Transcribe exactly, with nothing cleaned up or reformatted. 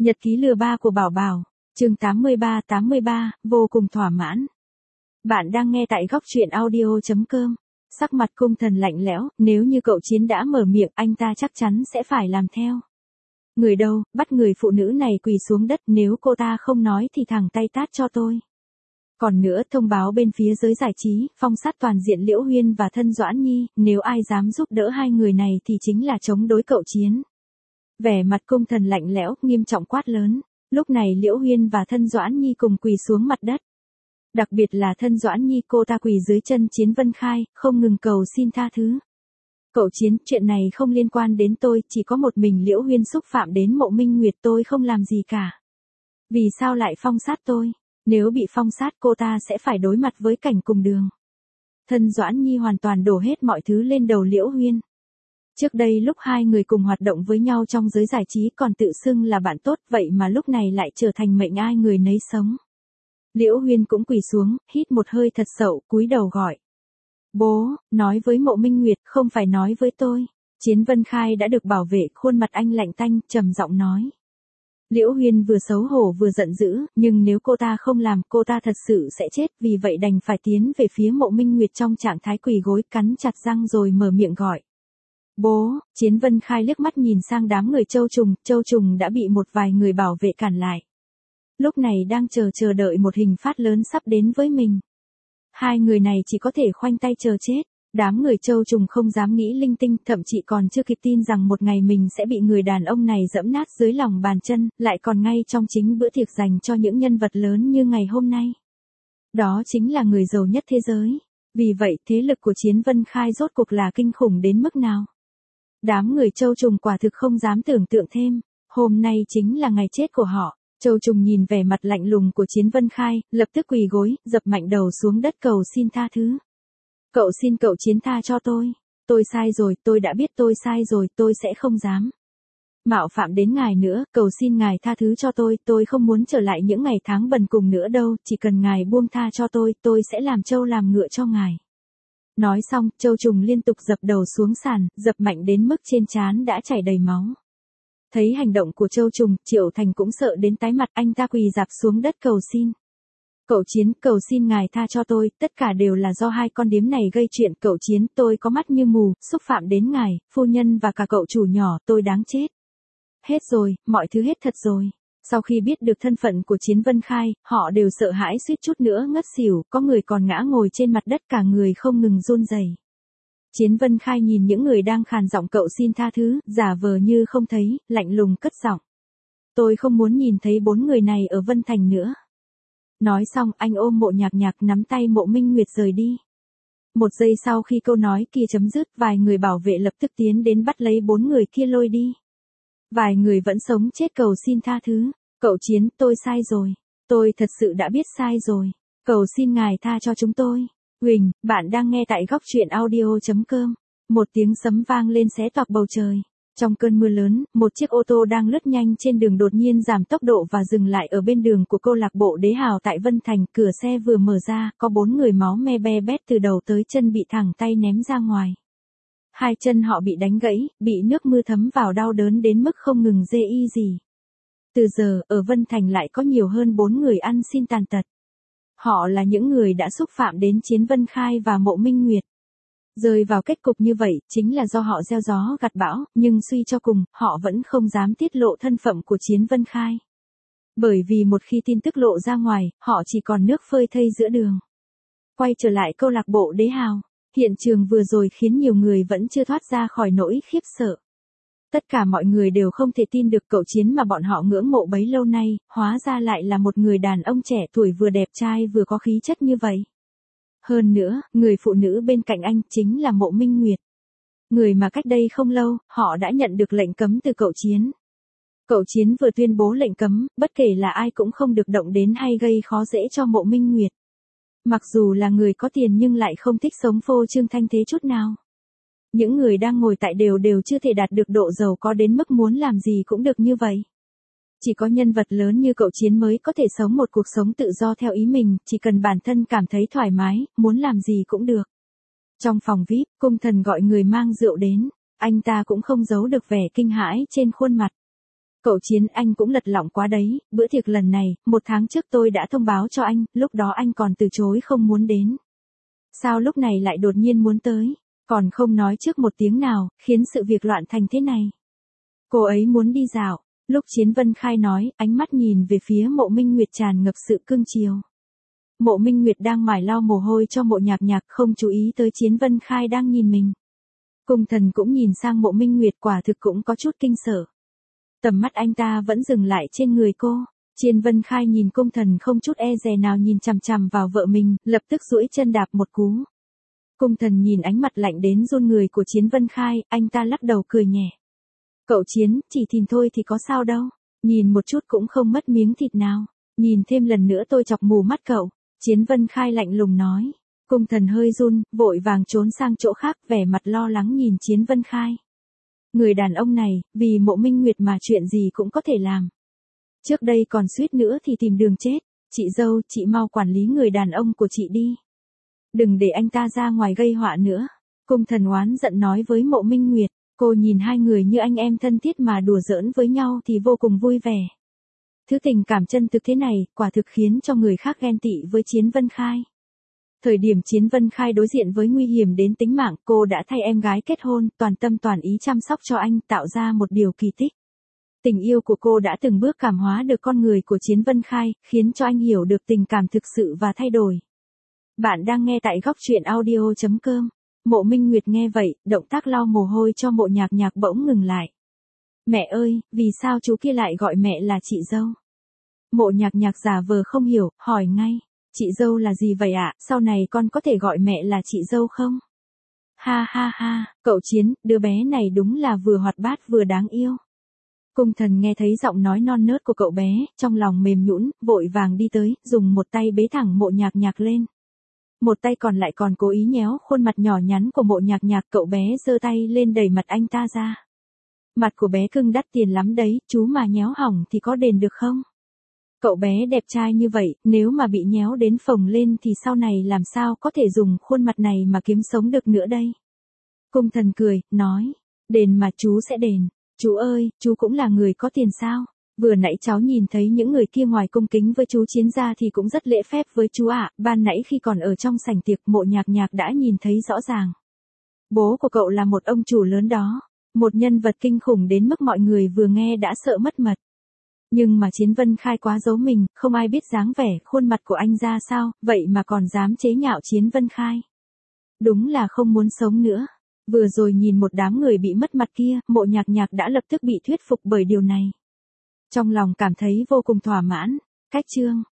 Nhật ký lừa ba của Bảo Bảo, chương tám mươi ba tám mươi ba, vô cùng thỏa mãn. Bạn đang nghe tại góc truyện audio chấm com. Sắc mặt Cung Thần lạnh lẽo, nếu như cậu Chiến đã mở miệng anh ta chắc chắn sẽ phải làm theo. Người đâu, bắt người phụ nữ này quỳ xuống đất, nếu cô ta không nói thì thẳng tay tát cho tôi. Còn nữa, thông báo bên phía giới giải trí, phong sát toàn diện Liễu Huyên và thân Doãn Nhi, nếu ai dám giúp đỡ hai người này thì chính là chống đối cậu Chiến. Vẻ mặt Cung Thần lạnh lẽo, nghiêm trọng quát lớn. Lúc này Liễu Huyên và thân Doãn Nhi cùng quỳ xuống mặt đất. Đặc biệt là thân Doãn Nhi, cô ta quỳ dưới chân Chiến Vân Khai, không ngừng cầu xin tha thứ. Cậu Chiến, chuyện này không liên quan đến tôi, chỉ có một mình Liễu Huyên xúc phạm đến Mộ Minh Nguyệt, tôi không làm gì cả. Vì sao lại phong sát tôi? Nếu bị phong sát cô ta sẽ phải đối mặt với cảnh cùng đường. Thân Doãn Nhi hoàn toàn đổ hết mọi thứ lên đầu Liễu Huyên. Trước đây lúc hai người cùng hoạt động với nhau trong giới giải trí còn tự xưng là bạn tốt, vậy mà lúc này lại trở thành mệnh ai người nấy sống. Liễu Huyên cũng quỳ xuống, hít một hơi thật sâu, cúi đầu gọi. Bố, nói với Mộ Minh Nguyệt, không phải nói với tôi. Chiến Vân Khai đã được bảo vệ, khuôn mặt anh lạnh tanh, trầm giọng nói. Liễu Huyên vừa xấu hổ vừa giận dữ, nhưng nếu cô ta không làm, cô ta thật sự sẽ chết, vì vậy đành phải tiến về phía Mộ Minh Nguyệt trong trạng thái quỳ gối, cắn chặt răng rồi mở miệng gọi. Bố, Chiến Vân Khai liếc mắt nhìn sang đám người Châu Trùng, Châu Trùng đã bị một vài người bảo vệ cản lại. Lúc này đang chờ chờ đợi một hình phạt lớn sắp đến với mình. Hai người này chỉ có thể khoanh tay chờ chết. Đám người Châu Trùng không dám nghĩ linh tinh, thậm chí còn chưa kịp tin rằng một ngày mình sẽ bị người đàn ông này dẫm nát dưới lòng bàn chân, lại còn ngay trong chính bữa tiệc dành cho những nhân vật lớn như ngày hôm nay. Đó chính là người giàu nhất thế giới. Vì vậy, thế lực của Chiến Vân Khai rốt cuộc là kinh khủng đến mức nào? Đám người Châu Trùng quả thực không dám tưởng tượng thêm. Hôm nay chính là ngày chết của họ. Châu Trùng nhìn vẻ mặt lạnh lùng của Chiến Vân Khai, lập tức quỳ gối, dập mạnh đầu xuống đất cầu xin tha thứ. Cậu xin cậu Chiến tha cho tôi. Tôi sai rồi, tôi đã biết tôi sai rồi, tôi sẽ không dám mạo phạm đến ngài nữa, cầu xin ngài tha thứ cho tôi, tôi không muốn trở lại những ngày tháng bần cùng nữa đâu, chỉ cần ngài buông tha cho tôi, tôi sẽ làm trâu làm ngựa cho ngài. Nói xong, Châu Trùng liên tục dập đầu xuống sàn, dập mạnh đến mức trên trán đã chảy đầy máu. Thấy hành động của Châu Trùng, Triệu Thành cũng sợ đến tái mặt, anh ta quỳ rạp xuống đất cầu xin. Cậu Chiến, cầu xin ngài tha cho tôi, tất cả đều là do hai con điếm này gây chuyện. Cậu Chiến, tôi có mắt như mù, xúc phạm đến ngài, phu nhân và cả cậu chủ nhỏ, tôi đáng chết. Hết rồi, mọi thứ hết thật rồi. Sau khi biết được thân phận của Chiến Vân Khai, họ đều sợ hãi suýt chút nữa ngất xỉu, có người còn ngã ngồi trên mặt đất, cả người không ngừng run rẩy. Chiến Vân Khai nhìn những người đang khàn giọng cậu xin tha thứ, giả vờ như không thấy, lạnh lùng cất giọng. Tôi không muốn nhìn thấy bốn người này ở Vân Thành nữa. Nói xong, anh ôm Mộ Nhạc Nhạc nắm tay Mộ Minh Nguyệt rời đi. Một giây sau khi câu nói kia chấm dứt, vài người bảo vệ lập tức tiến đến bắt lấy bốn người kia lôi đi. Vài người vẫn sống chết cầu xin tha thứ. Cậu Chiến, tôi sai rồi. Tôi thật sự đã biết sai rồi. Cầu xin ngài tha cho chúng tôi. Huỳnh, bạn đang nghe tại góc truyện audio chấm com. Một tiếng sấm vang lên xé toạc bầu trời. Trong cơn mưa lớn, một chiếc ô tô đang lướt nhanh trên đường đột nhiên giảm tốc độ và dừng lại ở bên đường của câu lạc bộ Đế Hào tại Vân Thành. Cửa xe vừa mở ra, có bốn người máu me be bét từ đầu tới chân bị thẳng tay ném ra ngoài. Hai chân họ bị đánh gãy, bị nước mưa thấm vào đau đớn đến mức không ngừng rê y gì. Từ giờ, ở Vân Thành lại có nhiều hơn bốn người ăn xin tàn tật. Họ là những người đã xúc phạm đến Chiến Vân Khai và Mộ Minh Nguyệt. Rơi vào kết cục như vậy, chính là do họ gieo gió gặt bão, nhưng suy cho cùng, họ vẫn không dám tiết lộ thân phận của Chiến Vân Khai. Bởi vì một khi tin tức lộ ra ngoài, họ chỉ còn nước phơi thây giữa đường. Quay trở lại câu lạc bộ Đế Hào, hiện trường vừa rồi khiến nhiều người vẫn chưa thoát ra khỏi nỗi khiếp sợ. Tất cả mọi người đều không thể tin được cậu Chiến mà bọn họ ngưỡng mộ bấy lâu nay, hóa ra lại là một người đàn ông trẻ tuổi vừa đẹp trai vừa có khí chất như vậy. Hơn nữa, người phụ nữ bên cạnh anh chính là Mộ Minh Nguyệt. Người mà cách đây không lâu, họ đã nhận được lệnh cấm từ cậu Chiến. Cậu Chiến vừa tuyên bố lệnh cấm, bất kể là ai cũng không được động đến hay gây khó dễ cho Mộ Minh Nguyệt. Mặc dù là người có tiền nhưng lại không thích sống phô trương thanh thế chút nào. Những người đang ngồi tại đều đều chưa thể đạt được độ giàu có đến mức muốn làm gì cũng được như vậy. Chỉ có nhân vật lớn như cậu Chiến mới có thể sống một cuộc sống tự do theo ý mình, chỉ cần bản thân cảm thấy thoải mái, muốn làm gì cũng được. Trong phòng vi ai pi, Cung Thần gọi người mang rượu đến, anh ta cũng không giấu được vẻ kinh hãi trên khuôn mặt. Cậu Chiến, anh cũng lật lọng quá đấy, bữa tiệc lần này, một tháng trước tôi đã thông báo cho anh, lúc đó anh còn từ chối không muốn đến. Sao lúc này lại đột nhiên muốn tới, còn không nói trước một tiếng nào, khiến sự việc loạn thành thế này. Cô ấy muốn đi dạo, lúc Chiến Vân Khai nói, ánh mắt nhìn về phía Mộ Minh Nguyệt tràn ngập sự cưng chiều. Mộ Minh Nguyệt đang mải lau mồ hôi cho Mộ Nhạc Nhạc, không chú ý tới Chiến Vân Khai đang nhìn mình. Cung Thần cũng nhìn sang Mộ Minh Nguyệt, quả thực cũng có chút kinh sợ. Tầm mắt anh ta vẫn dừng lại trên người cô. Chiến Vân Khai nhìn Cung Thần không chút e dè nào nhìn chằm chằm vào vợ mình, lập tức duỗi chân đạp một cú. Cung Thần nhìn ánh mặt lạnh đến run người của Chiến Vân Khai, anh ta lắc đầu cười nhẹ. Cậu Chiến, chỉ thìn thôi thì có sao đâu, nhìn một chút cũng không mất miếng thịt nào, nhìn thêm lần nữa tôi chọc mù mắt cậu. Chiến Vân Khai lạnh lùng nói. Cung Thần hơi run, vội vàng trốn sang chỗ khác, vẻ mặt lo lắng nhìn Chiến Vân Khai. Người đàn ông này, vì Mộ Minh Nguyệt mà chuyện gì cũng có thể làm. Trước đây còn suýt nữa thì tìm đường chết. Chị dâu, chị mau quản lý người đàn ông của chị đi. Đừng để anh ta ra ngoài gây họa nữa. Cung Thần oán giận nói với Mộ Minh Nguyệt. Cô nhìn hai người như anh em thân thiết mà đùa giỡn với nhau thì vô cùng vui vẻ. Thứ tình cảm chân thực thế này, quả thực khiến cho người khác ghen tị với Chiến Vân Khai. Thời điểm Chiến Vân Khai đối diện với nguy hiểm đến tính mạng, cô đã thay em gái kết hôn, toàn tâm toàn ý chăm sóc cho anh, tạo ra một điều kỳ tích. Tình yêu của cô đã từng bước cảm hóa được con người của Chiến Vân Khai, khiến cho anh hiểu được tình cảm thực sự và thay đổi. Bạn đang nghe tại góc truyện audio chấm com. Mộ Minh Nguyệt nghe vậy, động tác lau mồ hôi cho Mộ Nhạc Nhạc bỗng ngừng lại. Mẹ ơi, vì sao chú kia lại gọi mẹ là chị dâu? Mộ Nhạc Nhạc giả vờ không hiểu, hỏi ngay. Chị dâu là gì vậy ạ, sau này con có thể gọi mẹ là chị dâu không? Ha ha ha, cậu Chiến, đứa bé này đúng là vừa hoạt bát vừa đáng yêu. Cung Thần nghe thấy giọng nói non nớt của cậu bé, trong lòng mềm nhũn, vội vàng đi tới, dùng một tay bế thẳng Mộ Nhạc Nhạc lên. Một tay còn lại còn cố ý nhéo khuôn mặt nhỏ nhắn của Mộ Nhạc Nhạc, cậu bé giơ tay lên đẩy mặt anh ta ra. Mặt của bé cưng đắt tiền lắm đấy, chú mà nhéo hỏng thì có đền được không? Cậu bé đẹp trai như vậy, nếu mà bị nhéo đến phồng lên thì sau này làm sao có thể dùng khuôn mặt này mà kiếm sống được nữa đây? Cung Thần cười, nói, đền mà chú sẽ đền. Chú ơi, chú cũng là người có tiền sao? Vừa nãy cháu nhìn thấy những người kia ngoài cung kính với chú Chiến gia thì cũng rất lễ phép với chú ạ, ban nãy khi còn ở trong sảnh tiệc Mộ Nhạc Nhạc đã nhìn thấy rõ ràng. Bố của cậu là một ông chủ lớn đó, một nhân vật kinh khủng đến mức mọi người vừa nghe đã sợ mất mật. Nhưng mà Chiến Vân Khai quá giấu mình, không ai biết dáng vẻ, khuôn mặt của anh ra sao, vậy mà còn dám chế nhạo Chiến Vân Khai. Đúng là không muốn sống nữa. Vừa rồi nhìn một đám người bị mất mặt kia, Mộ Nhạc Nhạc đã lập tức bị thuyết phục bởi điều này. Trong lòng cảm thấy vô cùng thỏa mãn. Cách chương